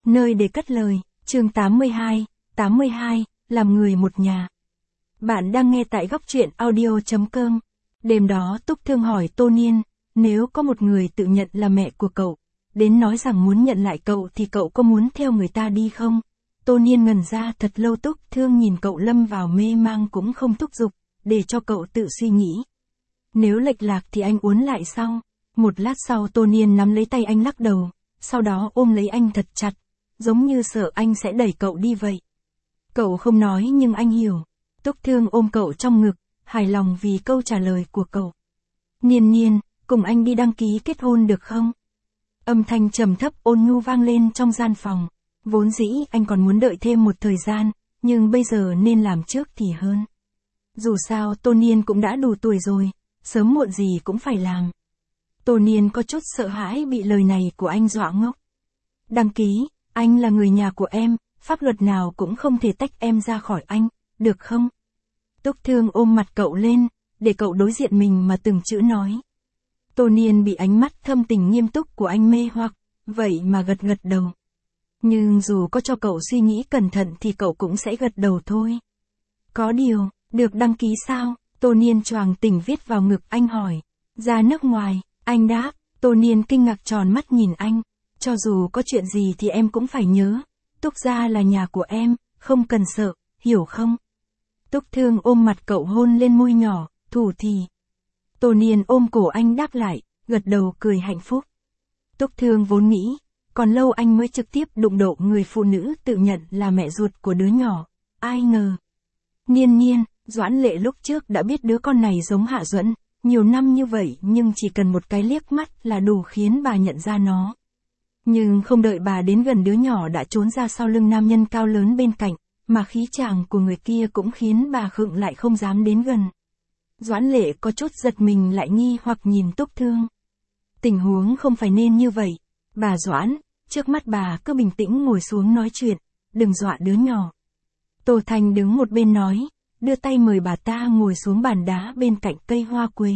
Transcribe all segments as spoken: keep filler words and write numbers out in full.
Nơi để cất lời, chương tám mươi hai, tám mươi hai, làm người một nhà. Bạn đang nghe tại góc truyện audio.com. Đêm đó Túc Thương hỏi Tô Niên, nếu có một người tự nhận là mẹ của cậu, đến nói rằng muốn nhận lại cậu thì cậu có muốn theo người ta đi không? Tô Niên ngẩn ra thật lâu. Túc Thương nhìn cậu lâm vào mê mang cũng không thúc giục, để cho cậu tự suy nghĩ. Nếu lệch lạc thì anh uốn lại sau. Một lát sau Tô Niên nắm lấy tay anh lắc đầu, sau đó ôm lấy anh thật chặt, giống như sợ anh sẽ đẩy cậu đi vậy. Cậu không nói nhưng anh hiểu. Túc Thương ôm cậu trong ngực, hài lòng vì câu trả lời của cậu. Niên Niên, cùng anh đi đăng ký kết hôn được không? Âm thanh trầm thấp ôn nhu vang lên trong gian phòng. Vốn dĩ anh còn muốn đợi thêm một thời gian, nhưng bây giờ nên làm trước thì hơn. Dù sao Tô Niên cũng đã đủ tuổi rồi, sớm muộn gì cũng phải làm. Tô Niên có chút sợ hãi bị lời này của anh dọa ngốc. Đăng ký, anh là người nhà của em, pháp luật nào cũng không thể tách em ra khỏi anh, được không? Túc Thương ôm mặt cậu lên, để cậu đối diện mình mà từng chữ nói. Tô Niên bị ánh mắt thâm tình nghiêm túc của anh mê hoặc, vậy mà gật gật đầu. Nhưng dù có cho cậu suy nghĩ cẩn thận thì cậu cũng sẽ gật đầu thôi. Có điều, được đăng ký sao? Tô Niên choàng tỉnh viết vào ngực anh hỏi. Ra nước ngoài, anh đáp. Tô Niên kinh ngạc tròn mắt nhìn anh. Cho dù có chuyện gì thì em cũng phải nhớ. Túc gia là nhà của em, không cần sợ, hiểu không? Túc Thương ôm mặt cậu hôn lên môi nhỏ, thủ thỉ. Tô Niên ôm cổ anh đáp lại, gật đầu cười hạnh phúc. Túc Thương vốn nghĩ, còn lâu anh mới trực tiếp đụng độ người phụ nữ tự nhận là mẹ ruột của đứa nhỏ. Ai ngờ. Niên Niên, Doãn Lệ lúc trước đã biết đứa con này giống Hạ Duẫn, nhiều năm như vậy nhưng chỉ cần một cái liếc mắt là đủ khiến bà nhận ra nó. Nhưng không đợi bà đến gần đứa nhỏ đã trốn ra sau lưng nam nhân cao lớn bên cạnh, mà khí chàng của người kia cũng khiến bà khựng lại không dám đến gần. Doãn Lệ có chút giật mình lại nghi hoặc nhìn Túc Thương. Tình huống không phải nên như vậy. Bà Doãn, trước mắt bà cứ bình tĩnh ngồi xuống nói chuyện, đừng dọa đứa nhỏ. Tô Thanh đứng một bên nói, đưa tay mời bà ta ngồi xuống bàn đá bên cạnh cây hoa quế.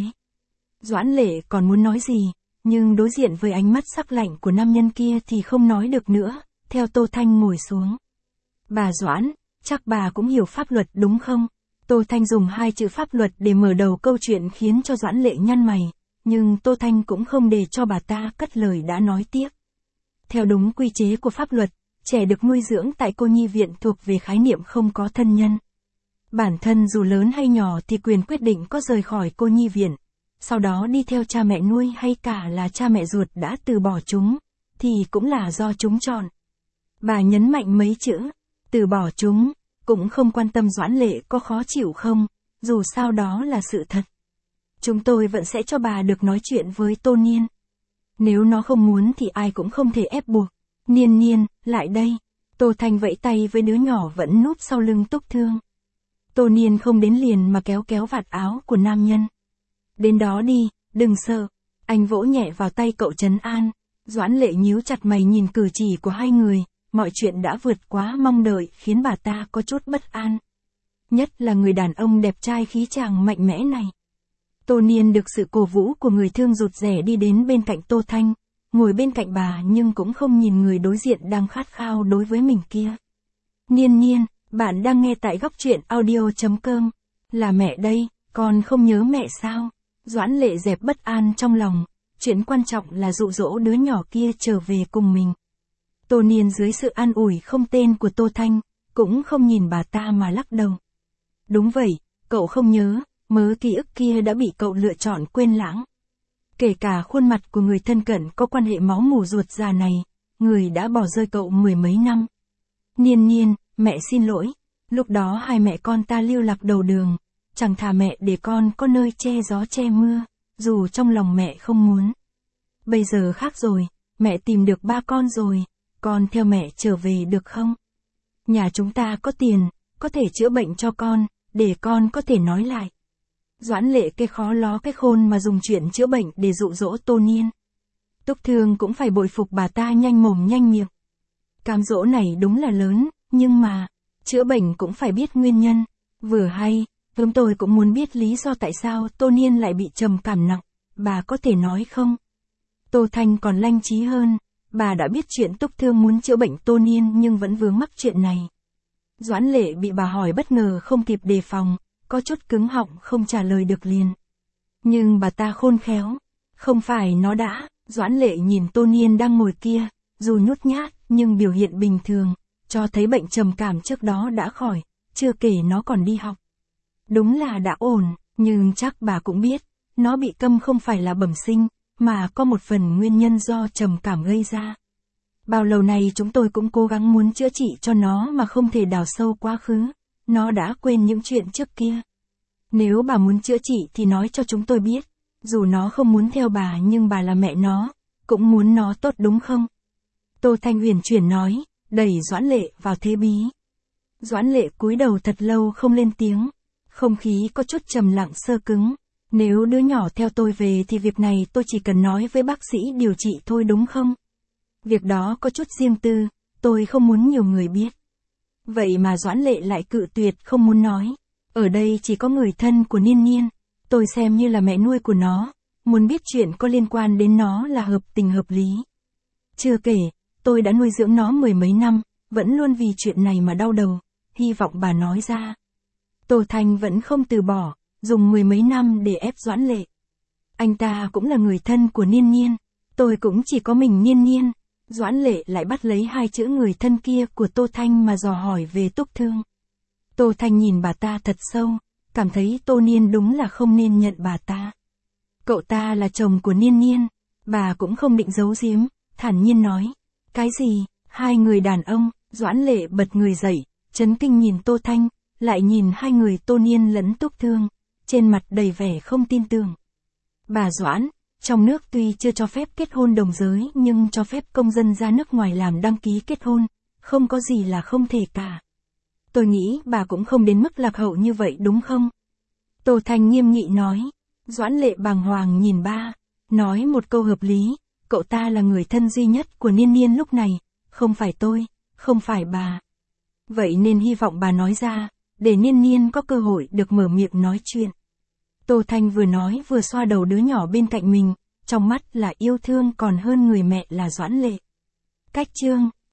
Doãn Lệ còn muốn nói gì, nhưng đối diện với ánh mắt sắc lạnh của nam nhân kia thì không nói được nữa, theo Tô Thanh ngồi xuống. Bà Doãn, chắc bà cũng hiểu pháp luật đúng không? Tô Thanh dùng hai chữ pháp luật để mở đầu câu chuyện khiến cho Doãn Lệ nhăn mày, nhưng Tô Thanh cũng không để cho bà ta cất lời đã nói tiếp. Theo đúng quy chế của pháp luật, trẻ được nuôi dưỡng tại cô nhi viện thuộc về khái niệm không có thân nhân. Bản thân dù lớn hay nhỏ thì quyền quyết định có rời khỏi cô nhi viện, sau đó đi theo cha mẹ nuôi hay cả là cha mẹ ruột đã từ bỏ chúng, thì cũng là do chúng chọn. Bà nhấn mạnh mấy chữ, từ bỏ chúng, cũng không quan tâm Doãn Lệ có khó chịu không, dù sao đó là sự thật. Chúng tôi vẫn sẽ cho bà được nói chuyện với Tô Niên. Nếu nó không muốn thì ai cũng không thể ép buộc. Niên Niên, lại đây. Tô Thanh vẫy tay với đứa nhỏ vẫn núp sau lưng Túc Thương. Tô Niên không đến liền mà kéo kéo vạt áo của nam nhân. Đến đó đi, đừng sợ. Anh vỗ nhẹ vào tay cậu trấn an. Doãn Lệ nhíu chặt mày nhìn cử chỉ của hai người, mọi chuyện đã vượt quá mong đợi khiến bà ta có chút bất an. Nhất là người đàn ông đẹp trai khí chàng mạnh mẽ này. Tô Niên được sự cổ vũ của người thương rụt rè đi đến bên cạnh Tô Thanh, ngồi bên cạnh bà nhưng cũng không nhìn người đối diện đang khát khao đối với mình kia. Niên Niên, bạn đang nghe tại góc truyện audio.com. Là mẹ đây, con không nhớ mẹ sao? Doãn Lệ dẹp bất an trong lòng, chuyện quan trọng là dụ dỗ đứa nhỏ kia trở về cùng mình. Tô Niên dưới sự an ủi không tên của Tô Thanh, cũng không nhìn bà ta mà lắc đầu. Đúng vậy, cậu không nhớ, mớ ký ức kia đã bị cậu lựa chọn quên lãng. Kể cả khuôn mặt của người thân cận có quan hệ máu mủ ruột già này, người đã bỏ rơi cậu mười mấy năm. Niên Niên, mẹ xin lỗi, lúc đó hai mẹ con ta lưu lạc đầu đường, chẳng thà mẹ để con có nơi che gió che mưa, dù trong lòng mẹ không muốn. Bây giờ khác rồi, mẹ tìm được ba con rồi, con theo mẹ trở về được không? Nhà chúng ta có tiền, có thể chữa bệnh cho con, để con có thể nói lại. Doãn Lệ cái khó ló cái khôn mà dùng chuyện chữa bệnh để dụ dỗ Tô Niên. Túc Thương cũng phải bội phục bà ta nhanh mồm nhanh miệng. Cám dỗ này đúng là lớn, nhưng mà, chữa bệnh cũng phải biết nguyên nhân. Vừa hay, chúng tôi cũng muốn biết lý do tại sao Tô Niên lại bị trầm cảm nặng, bà có thể nói không? Tô Thanh còn lanh trí hơn, bà đã biết chuyện Túc Thương muốn chữa bệnh Tô Niên nhưng vẫn vướng mắc chuyện này. Doãn Lệ bị bà hỏi bất ngờ không kịp đề phòng, có chút cứng họng không trả lời được liền. Nhưng bà ta khôn khéo, không phải nó đã, Doãn Lệ nhìn Tô Niên đang ngồi kia, dù nhút nhát nhưng biểu hiện bình thường, cho thấy bệnh trầm cảm trước đó đã khỏi, chưa kể nó còn đi học. Đúng là đã ổn, nhưng chắc bà cũng biết, nó bị câm không phải là bẩm sinh, mà có một phần nguyên nhân do trầm cảm gây ra. Bao lâu nay chúng tôi cũng cố gắng muốn chữa trị cho nó mà không thể đào sâu quá khứ, nó đã quên những chuyện trước kia. Nếu bà muốn chữa trị thì nói cho chúng tôi biết, dù nó không muốn theo bà nhưng bà là mẹ nó, cũng muốn nó tốt đúng không? Tô Thanh huyền chuyển nói, đẩy Doãn Lệ vào thế bí. Doãn Lệ cúi đầu thật lâu không lên tiếng, không khí có chút trầm lặng sơ cứng. Nếu đứa nhỏ theo tôi về thì việc này tôi chỉ cần nói với bác sĩ điều trị thôi đúng không? Việc đó có chút riêng tư, tôi không muốn nhiều người biết. Vậy mà Doãn Lệ lại cự tuyệt không muốn nói. Ở đây chỉ có người thân của Niên Niên, tôi xem như là mẹ nuôi của nó, muốn biết chuyện có liên quan đến nó là hợp tình hợp lý. Chưa kể, tôi đã nuôi dưỡng nó mười mấy năm, vẫn luôn vì chuyện này mà đau đầu, hy vọng bà nói ra. Tô Thanh vẫn không từ bỏ, dùng mười mấy năm để ép Doãn Lệ. Anh ta cũng là người thân của Niên Niên, tôi cũng chỉ có mình Niên Niên. Doãn Lệ lại bắt lấy hai chữ người thân kia của Tô Thanh mà dò hỏi về Túc Thương. Tô Thanh nhìn bà ta thật sâu, cảm thấy Tô Niên đúng là không nên nhận bà ta. Cậu ta là chồng của Niên Niên, bà cũng không định giấu giếm, thản nhiên nói. Cái gì, hai người đàn ông, Doãn Lệ bật người dậy, chấn kinh nhìn Tô Thanh, lại nhìn hai người Tô Niên lẫn Túc Thương, trên mặt đầy vẻ không tin tưởng. Bà Doãn, trong nước tuy chưa cho phép kết hôn đồng giới nhưng cho phép công dân ra nước ngoài làm đăng ký kết hôn, không có gì là không thể cả. Tôi nghĩ bà cũng không đến mức lạc hậu như vậy đúng không? Tô Thanh nghiêm nghị nói. Doãn Lệ bàng hoàng nhìn ba, nói một câu hợp lý, cậu ta là người thân duy nhất của Niên Niên lúc này, không phải tôi, không phải bà. Vậy nên hy vọng bà nói ra, để Niên Niên có cơ hội được mở miệng nói chuyện. Tô Thanh vừa nói vừa xoa đầu đứa nhỏ bên cạnh mình, trong mắt là yêu thương còn hơn người mẹ là Doãn Lệ. Cách chương